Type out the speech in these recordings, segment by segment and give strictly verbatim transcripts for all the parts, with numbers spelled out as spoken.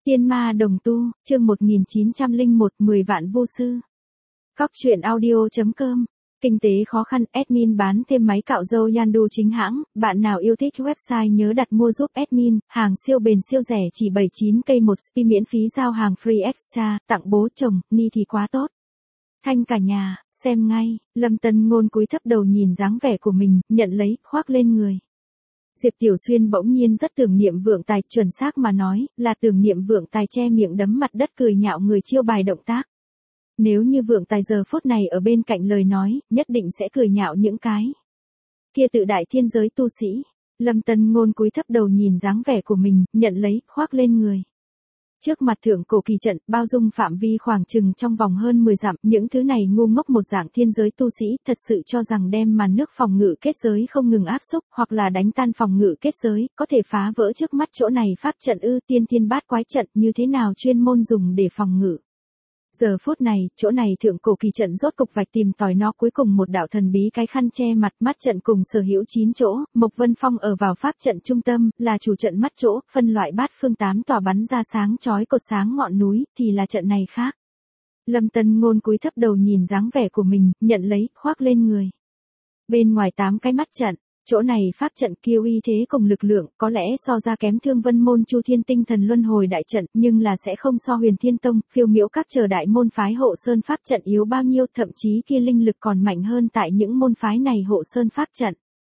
Tiên ma đồng tu, chương một nghìn chín trăm lẻ một, mười vạn vô sư. Cóc truyện audio chấm com. Kinh tế khó khăn, admin bán thêm máy cạo râu Yandu chính hãng, bạn nào yêu thích website nhớ đặt mua giúp admin, hàng siêu bền siêu rẻ chỉ bảy mươi chín k một spi miễn phí giao hàng free extra, tặng bố chồng, ni thì quá tốt. Thanh cả nhà, xem ngay, Lâm Tân Ngôn cúi thấp đầu nhìn dáng vẻ của mình, nhận lấy, khoác lên người. Diệp Tiểu Xuyên bỗng nhiên rất tưởng niệm Vượng Tài, chuẩn xác mà nói, là tưởng niệm Vượng Tài che miệng đấm mặt đất cười nhạo người chiêu bài động tác. Nếu như Vượng Tài giờ phút này ở bên cạnh lời nói, nhất định sẽ cười nhạo những cái kia tự đại thiên giới tu sĩ. Lâm Tân Ngôn cúi thấp đầu nhìn dáng vẻ của mình, nhận lấy, khoác lên người. Trước mặt thượng cổ kỳ trận, bao dung phạm vi khoảng chừng trong vòng hơn mười dặm, những thứ này ngu ngốc một dạng thiên giới tu sĩ, thật sự cho rằng đem màn nước phòng ngự kết giới không ngừng áp xúc, hoặc là đánh tan phòng ngự kết giới, có thể phá vỡ trước mắt chỗ này pháp trận ư, tiên thiên bát quái trận như thế nào chuyên môn dùng để phòng ngự. Giờ phút này, chỗ này thượng cổ kỳ trận rốt cục vạch tìm tòi nó cuối cùng một đạo thần bí cái khăn che mặt, mắt trận cùng sở hữu chín chỗ, Mộc Vân Phong ở vào pháp trận trung tâm, là chủ trận mắt chỗ, phân loại bát phương tám tòa bắn ra sáng chói cột sáng ngọn núi, thì là trận này khác. Lâm Tân Ngôn cúi thấp đầu nhìn dáng vẻ của mình, nhận lấy, khoác lên người. Bên ngoài tám cái mắt trận, chỗ này pháp trận kia uy thế cùng lực lượng, có lẽ so ra kém Thương Vân môn Chu Thiên Tinh Thần Luân Hồi đại trận, nhưng là sẽ không so Huyền Thiên Tông, Phiêu Miễu các chờ đại môn phái hộ sơn pháp trận yếu bao nhiêu, thậm chí kia linh lực còn mạnh hơn tại những môn phái này hộ sơn pháp trận.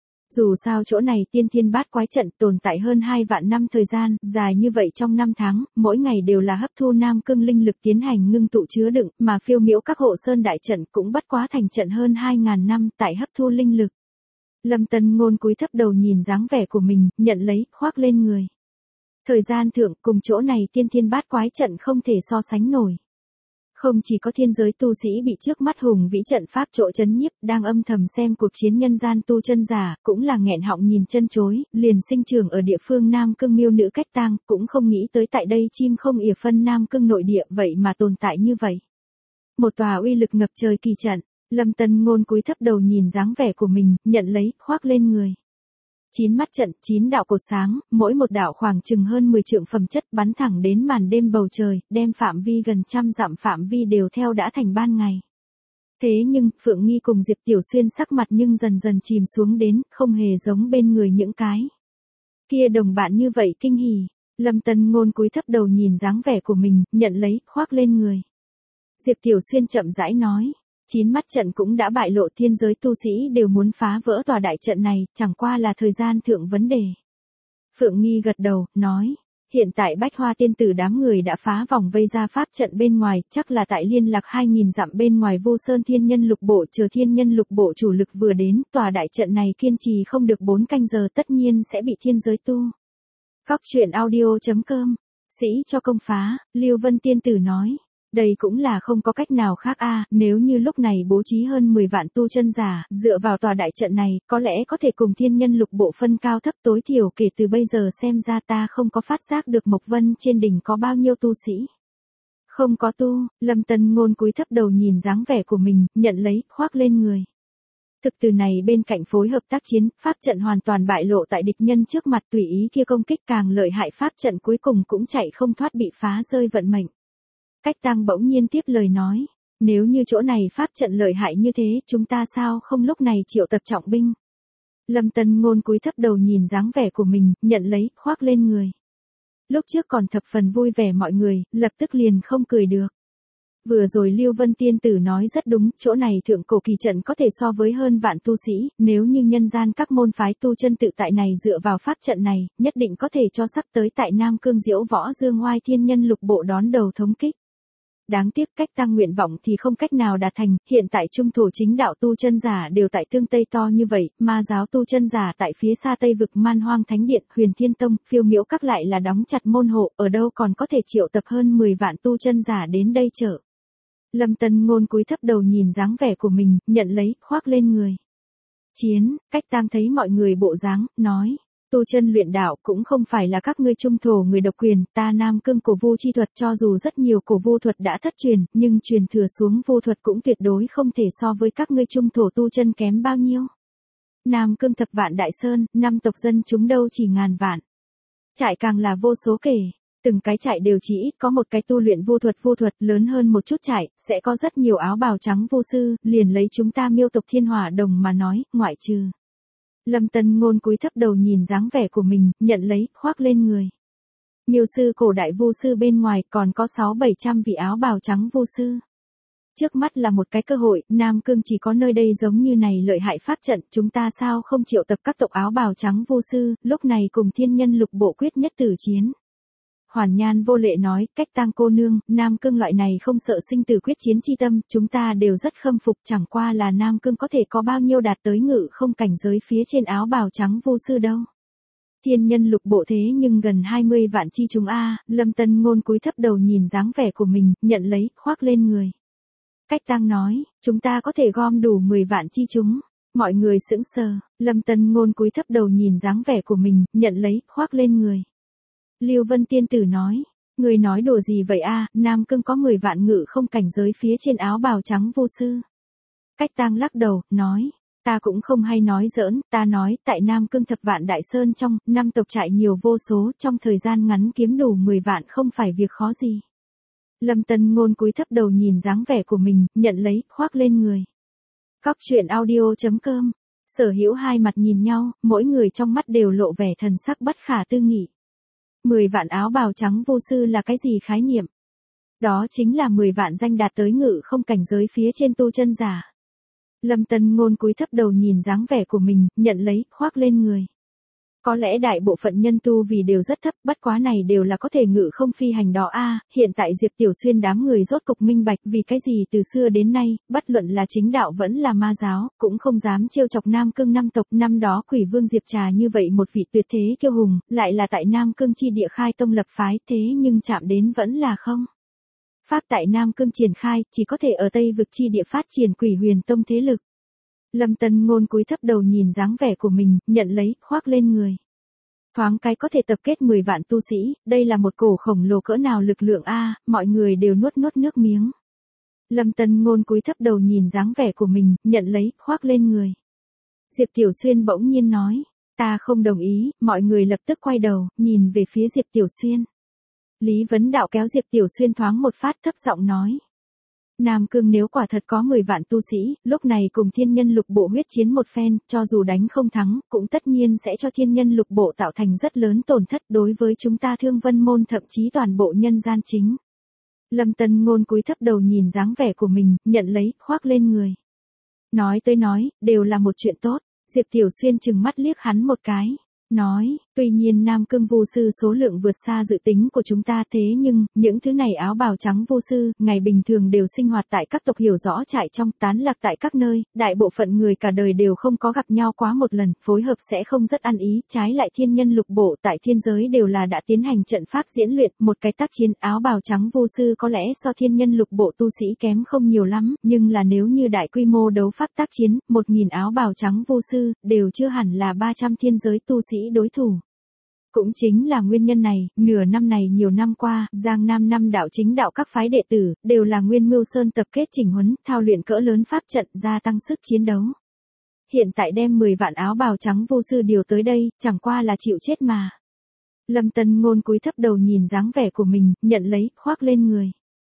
Dù sao chỗ này tiên thiên bát quái trận tồn tại hơn hai vạn năm thời gian, dài như vậy trong năm tháng, mỗi ngày đều là hấp thu nam cương linh lực tiến hành ngưng tụ chứa đựng, mà Phiêu Miễu các hộ sơn đại trận cũng bất quá thành trận hơn hai ngàn năm tại hấp thu linh lực. Lâm Tân Ngôn cúi thấp đầu nhìn dáng vẻ của mình, nhận lấy, khoác lên người. Thời gian thượng cùng chỗ này tiên thiên bát quái trận không thể so sánh nổi. Không chỉ có thiên giới tu sĩ bị trước mắt hùng vĩ trận pháp chỗ chấn nhiếp, đang âm thầm xem cuộc chiến nhân gian tu chân giả, cũng là nghẹn họng nhìn chân chối, liền sinh trưởng ở địa phương Nam Cương miêu nữ cách tang, cũng không nghĩ tới tại đây chim không ỉa phân Nam Cương nội địa vậy mà tồn tại như vậy. Một tòa uy lực ngập trời kỳ trận. Lâm Tân Ngôn cúi thấp đầu nhìn dáng vẻ của mình, nhận lấy, khoác lên người. Chín mắt trận, chín đạo cột sáng, mỗi một đạo khoảng chừng hơn mười trượng phẩm chất bắn thẳng đến màn đêm bầu trời, đem phạm vi gần trăm dặm phạm vi đều theo đã thành ban ngày. Thế nhưng, Phượng Nghi cùng Diệp Tiểu Xuyên sắc mặt nhưng dần dần chìm xuống đến, không hề giống bên người những cái kia đồng bạn như vậy kinh hỉ. Lâm Tân Ngôn cúi thấp đầu nhìn dáng vẻ của mình, nhận lấy, khoác lên người. Diệp Tiểu Xuyên chậm rãi nói. Chín mắt trận cũng đã bại lộ, thiên giới tu sĩ đều muốn phá vỡ tòa đại trận này, chẳng qua là thời gian thượng vấn đề. Phượng Nghi gật đầu, nói, hiện tại Bách Hoa tiên tử đám người đã phá vòng vây ra pháp trận bên ngoài, chắc là tại liên lạc hai nghìn dặm bên ngoài Vô Sơn thiên nhân lục bộ, chờ thiên nhân lục bộ chủ lực vừa đến, tòa đại trận này kiên trì không được bốn canh giờ tất nhiên sẽ bị thiên giới tu. Cóc truyện audio chấm com, sĩ cho công phá, Lưu Vân tiên tử nói. Đây cũng là không có cách nào khác a, nếu như lúc này bố trí hơn mười vạn tu chân giả, dựa vào tòa đại trận này, có lẽ có thể cùng thiên nhân lục bộ phân cao thấp, tối thiểu kể từ bây giờ xem ra ta không có phát giác được Mộc Vân trên đỉnh có bao nhiêu tu sĩ. Không có tu, Lâm Tân Ngôn cúi thấp đầu nhìn dáng vẻ của mình, nhận lấy, khoác lên người. Thực từ này bên cạnh phối hợp tác chiến, pháp trận hoàn toàn bại lộ tại địch nhân trước mặt, tùy ý kia công kích càng lợi hại, pháp trận cuối cùng cũng chạy không thoát bị phá rơi vận mệnh. Cách Tăng bỗng nhiên tiếp lời nói, nếu như chỗ này pháp trận lợi hại như thế, chúng ta sao không lúc này triệu tập trọng binh. Lâm Tân Ngôn cúi thấp đầu nhìn dáng vẻ của mình, nhận lấy, khoác lên người. Lúc trước còn thập phần vui vẻ mọi người, lập tức liền không cười được. Vừa rồi Lưu Vân tiên tử nói rất đúng, chỗ này thượng cổ kỳ trận có thể so với hơn vạn tu sĩ, nếu như nhân gian các môn phái tu chân tự tại này dựa vào pháp trận này, nhất định có thể cho sắp tới tại Nam Cương Diễu Võ Dương Oai thiên nhân lục bộ đón đầu thống kích. Đáng tiếc cách tăng nguyện vọng thì không cách nào đạt thành, hiện tại trung thổ chính đạo tu chân giả đều tại tương Tây to như vậy, ma giáo tu chân giả tại phía xa Tây vực Man Hoang Thánh Điện, Huyền Thiên Tông, Phiêu Miễu các lại là đóng chặt môn hộ, ở đâu còn có thể triệu tập hơn mười vạn tu chân giả đến đây chở. Lâm Tân Ngôn cúi thấp đầu nhìn dáng vẻ của mình, nhận lấy, khoác lên người. Chiến, cách tăng thấy mọi người bộ dáng, nói. Tu chân luyện đạo cũng không phải là các ngươi trung thổ người độc quyền, ta Nam Cương cổ vu chi thuật cho dù rất nhiều cổ vu thuật đã thất truyền, nhưng truyền thừa xuống vu thuật cũng tuyệt đối không thể so với các ngươi trung thổ tu chân kém bao nhiêu. Nam Cương thập vạn đại sơn, năm tộc dân chúng đâu chỉ ngàn vạn. Trại càng là vô số kể. Từng cái trại đều chỉ ít có một cái tu luyện vô thuật vô thuật, lớn hơn một chút trại, sẽ có rất nhiều áo bào trắng vô sư, liền lấy chúng ta Miêu tộc Thiên Hỏa Đồng mà nói, ngoại trừ. Lâm Tân Ngôn cúi thấp đầu nhìn dáng vẻ của mình, nhận lấy, khoác lên người. Miêu sư cổ đại vô sư bên ngoài còn có sáu bảy trăm vị áo bào trắng vô sư. Trước mắt là một cái cơ hội, Nam Cương chỉ có nơi đây giống như này lợi hại pháp trận, chúng ta sao không triệu tập các tộc áo bào trắng vô sư, lúc này cùng thiên nhân lục bộ quyết nhất tử chiến. Hoàn Nhan vô lệ nói, cách Tang cô nương, Nam Cương loại này không sợ sinh tử quyết chiến chi tâm, chúng ta đều rất khâm phục, chẳng qua là Nam Cương có thể có bao nhiêu đạt tới ngự không cảnh giới phía trên áo bào trắng vô sư đâu. Thiên nhân lục bộ thế nhưng gần hai mươi vạn chi chúng a, Lâm Tân Ngôn cúi thấp đầu nhìn dáng vẻ của mình, nhận lấy, khoác lên người. Cách Tang nói, chúng ta có thể gom đủ mười vạn chi chúng. Mọi người sững sờ, Lâm Tân Ngôn cúi thấp đầu nhìn dáng vẻ của mình, nhận lấy, khoác lên người. Lưu Vân tiên tử nói, người nói đùa gì vậy a, Nam Cương có mười vạn ngự không cảnh giới phía trên áo bào trắng vô sư. Cách Tang lắc đầu, nói, ta cũng không hay nói giỡn, ta nói, tại Nam Cương thập vạn đại sơn trong, năm tộc trại nhiều vô số, trong thời gian ngắn kiếm đủ mười vạn không phải việc khó gì. Lâm Tân Ngôn cúi thấp đầu nhìn dáng vẻ của mình, nhận lấy, khoác lên người. Cóc truyện audio chấm com, Sở Hữu hai mặt nhìn nhau, mỗi người trong mắt đều lộ vẻ thần sắc bất khả tư nghị. mười vạn áo bào trắng vô sư là cái gì khái niệm? Đó chính là mười vạn danh đạt tới ngự không cảnh giới phía trên tu chân giả. Lâm Tân Ngôn cúi thấp đầu nhìn dáng vẻ của mình, nhận lấy, khoác lên người. Có lẽ đại bộ phận nhân tu vì đều rất thấp, bất quá này đều là có thể ngự không phi hành đó a. Hiện tại Diệp Tiểu Xuyên đám người rốt cục minh bạch vì cái gì từ xưa đến nay, bất luận là chính đạo vẫn là ma giáo, cũng không dám trêu chọc Nam Cương năm tộc. Năm đó Quỷ Vương Diệp Trà như vậy một vị tuyệt thế kiêu hùng, lại là tại Nam Cương chi địa khai tông lập phái, thế nhưng chạm đến vẫn là không. Pháp tại Nam Cương triển khai, chỉ có thể ở Tây vực chi địa phát triển Quỷ Huyền Tông thế lực. Lâm Tân Ngôn cúi thấp đầu nhìn dáng vẻ của mình, nhận lấy, khoác lên người. Thoáng cái có thể tập kết mười vạn tu sĩ, đây là một cổ khổng lồ cỡ nào lực lượng a, mọi người đều nuốt nuốt nước miếng. Lâm Tân Ngôn cúi thấp đầu nhìn dáng vẻ của mình, nhận lấy, khoác lên người. Diệp Tiểu Xuyên bỗng nhiên nói, ta không đồng ý, mọi người lập tức quay đầu, nhìn về phía Diệp Tiểu Xuyên. Lý Vấn Đạo kéo Diệp Tiểu Xuyên thoáng một phát, thấp giọng nói. Nam Cương nếu quả thật có mười vạn tu sĩ, lúc này cùng thiên nhân lục bộ huyết chiến một phen, cho dù đánh không thắng, cũng tất nhiên sẽ cho thiên nhân lục bộ tạo thành rất lớn tổn thất đối với chúng ta Thương Vân Môn thậm chí toàn bộ nhân gian chính. Lâm Tân Ngôn cúi thấp đầu nhìn dáng vẻ của mình, nhận lấy, khoác lên người. Nói tới nói, đều là một chuyện tốt, Diệp Tiểu Xuyên trừng mắt liếc hắn một cái. Nói, tuy nhiên Nam Cương vô sư số lượng vượt xa dự tính của chúng ta thế nhưng, những thứ này áo bào trắng vô sư, ngày bình thường đều sinh hoạt tại các tộc hiểu rõ trại trong, tán lạc tại các nơi, đại bộ phận người cả đời đều không có gặp nhau quá một lần, phối hợp sẽ không rất ăn ý, trái lại thiên nhân lục bộ tại thiên giới đều là đã tiến hành trận pháp diễn luyện, một cái tác chiến áo bào trắng vô sư có lẽ so thiên nhân lục bộ tu sĩ kém không nhiều lắm, nhưng là nếu như đại quy mô đấu pháp tác chiến, một nghìn áo bào trắng vô sư, đều chưa hẳn là ba trăm thiên giới tu sĩ đối thủ. Cũng chính là nguyên nhân này, nửa năm này nhiều năm qua, Giang Nam năm đạo chính đạo các phái đệ tử, đều là Nguyên Mưu Sơn tập kết chỉnh huấn, thao luyện cỡ lớn pháp trận, gia tăng sức chiến đấu. Hiện tại đem mười vạn áo bào trắng vô sư điều tới đây, chẳng qua là chịu chết mà. Lâm Tân Ngôn cúi thấp đầu nhìn dáng vẻ của mình, nhận lấy, khoác lên người.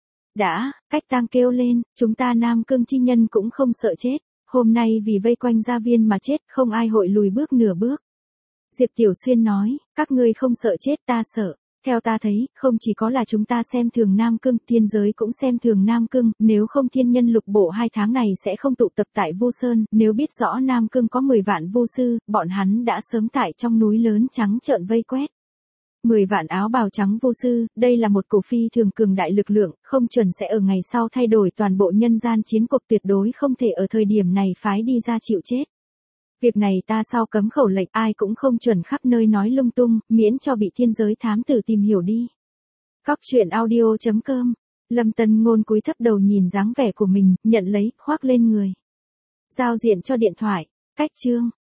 Đã, Cách Tang kêu lên, chúng ta Nam Cương chi nhân cũng không sợ chết, hôm nay vì vây quanh gia viên mà chết, không ai hội lùi bước nửa bước. Diệp Tiểu Xuyên nói, các ngươi không sợ chết, ta sợ. Theo ta thấy, không chỉ có là chúng ta xem thường Nam Cương, thiên giới cũng xem thường Nam Cương, nếu không thiên nhân lục bộ hai tháng này sẽ không tụ tập tại Vu Sơn, nếu biết rõ Nam Cương có mười vạn vu sư, bọn hắn đã sớm tại trong núi lớn trắng trợn vây quét. mười vạn áo bào trắng vô sư, đây là một cổ phi thường cường đại lực lượng, không chuẩn sẽ ở ngày sau thay đổi toàn bộ nhân gian chiến cuộc, tuyệt đối không thể ở thời điểm này phái đi ra chịu chết. Việc này ta sau cấm khẩu lệnh, ai cũng không chuẩn khắp nơi nói lung tung, miễn cho bị thiên giới thám tử tìm hiểu đi. Cóc truyện audio chấm com, Lâm Tân Ngôn cúi thấp đầu nhìn dáng vẻ của mình, nhận lấy, khoác lên người. Giao diện cho điện thoại, cách chương.